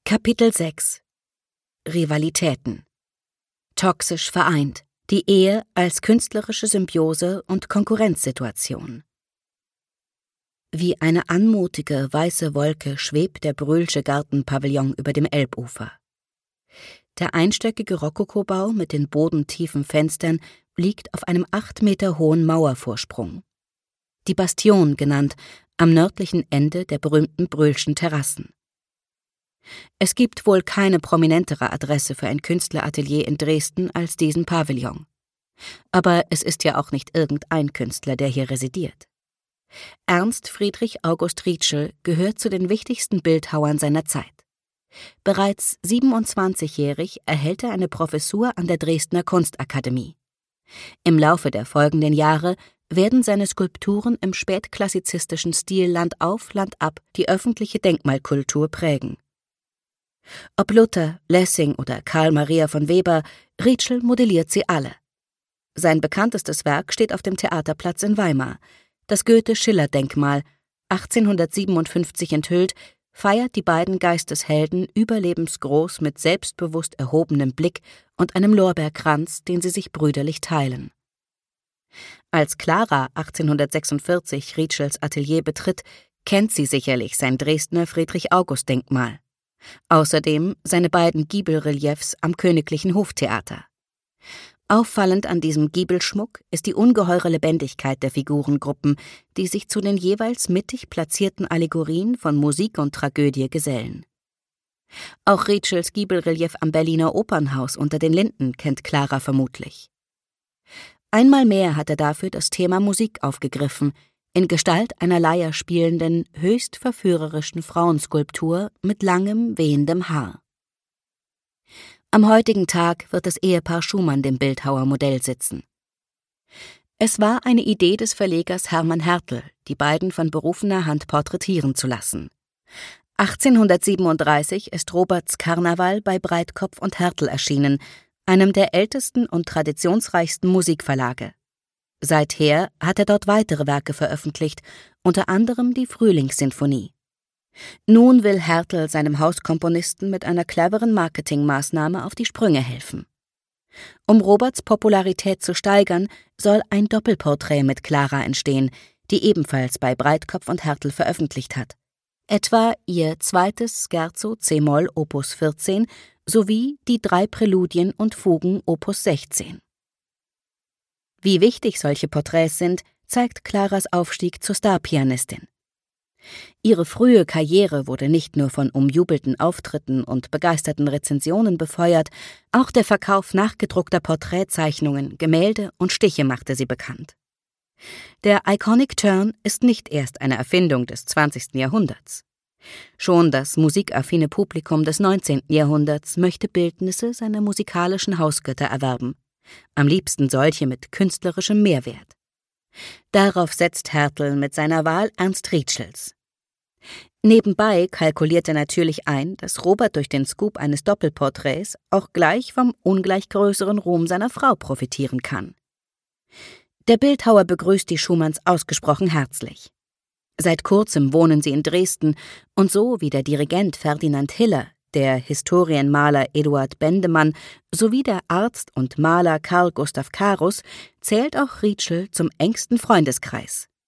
Kapitel 6 Rivalitäten. Toxisch vereint. Die Ehe als künstlerische Symbiose und Konkurrenzsituation. Wie eine anmutige weiße Wolke schwebt der Brühlsche Gartenpavillon über dem Elbufer. Der einstöckige Rokokobau mit den bodentiefen Fenstern liegt auf einem 8 Meter hohen Mauervorsprung. Die Bastion genannt, am nördlichen Ende der berühmten Brühlschen Terrassen. Es gibt wohl keine prominentere Adresse für ein Künstleratelier in Dresden als diesen Pavillon. Aber es ist ja auch nicht irgendein Künstler, der hier residiert. Ernst Friedrich August Rietschel gehört zu den wichtigsten Bildhauern seiner Zeit. Bereits 27-jährig erhält er eine Professur an der Dresdner Kunstakademie. Im Laufe der folgenden Jahre werden seine Skulpturen im spätklassizistischen Stil Land auf, Land ab die öffentliche Denkmalkultur prägen. Ob Luther, Lessing oder Karl Maria von Weber, Rietschel modelliert sie alle. Sein bekanntestes Werk steht auf dem Theaterplatz in Weimar. Das Goethe-Schiller-Denkmal, 1857 enthüllt, feiert die beiden Geisteshelden überlebensgroß mit selbstbewusst erhobenem Blick und einem Lorbeerkranz, den sie sich brüderlich teilen. Als Clara 1846 Rietschels Atelier betritt, kennt sie sicherlich sein Dresdner Friedrich-August-Denkmal. Außerdem seine beiden Giebelreliefs am Königlichen Hoftheater. Auffallend an diesem Giebelschmuck ist die ungeheure Lebendigkeit der Figurengruppen, die sich zu den jeweils mittig platzierten Allegorien von Musik und Tragödie gesellen. Auch Rietschels Giebelrelief am Berliner Opernhaus unter den Linden kennt Clara vermutlich. Einmal mehr hat er dafür das Thema Musik aufgegriffen, in Gestalt einer Leier spielenden, höchst verführerischen Frauenskulptur mit langem, wehendem Haar. Am heutigen Tag wird das Ehepaar Schumann dem Bildhauer Modell sitzen. Es war eine Idee des Verlegers Hermann Hertel, die beiden von berufener Hand porträtieren zu lassen. 1837 ist Roberts Karneval bei Breitkopf und Hertel erschienen, einem der ältesten und traditionsreichsten Musikverlage. Seither hat er dort weitere Werke veröffentlicht, unter anderem die Frühlingssinfonie. Nun will Hertel seinem Hauskomponisten mit einer cleveren Marketingmaßnahme auf die Sprünge helfen. Um Roberts Popularität zu steigern, soll ein Doppelporträt mit Clara entstehen, die ebenfalls bei Breitkopf und Hertel veröffentlicht hat. Etwa ihr zweites Scherzo c-Moll Opus 14 sowie die 3 Präludien und Fugen Opus 16. Wie wichtig solche Porträts sind, zeigt Claras Aufstieg zur Starpianistin. Ihre frühe Karriere wurde nicht nur von umjubelten Auftritten und begeisterten Rezensionen befeuert, auch der Verkauf nachgedruckter Porträtzeichnungen, Gemälde und Stiche machte sie bekannt. Der Iconic Turn ist nicht erst eine Erfindung des 20. Jahrhunderts. Schon das musikaffine Publikum des 19. Jahrhunderts möchte Bildnisse seiner musikalischen Hausgötter erwerben. Am liebsten solche mit künstlerischem Mehrwert. Darauf setzt Hertel mit seiner Wahl Ernst Rietschels. Nebenbei kalkuliert er natürlich ein, dass Robert durch den Scoop eines Doppelporträts auch gleich vom ungleich größeren Ruhm seiner Frau profitieren kann. Der Bildhauer begrüßt die Schumanns ausgesprochen herzlich. Seit kurzem wohnen sie in Dresden und so wie der Dirigent Ferdinand Hiller, der Historienmaler Eduard Bendemann sowie der Arzt und Maler Karl Gustav Carus zählt auch Rietschel zum engsten Freundeskreis.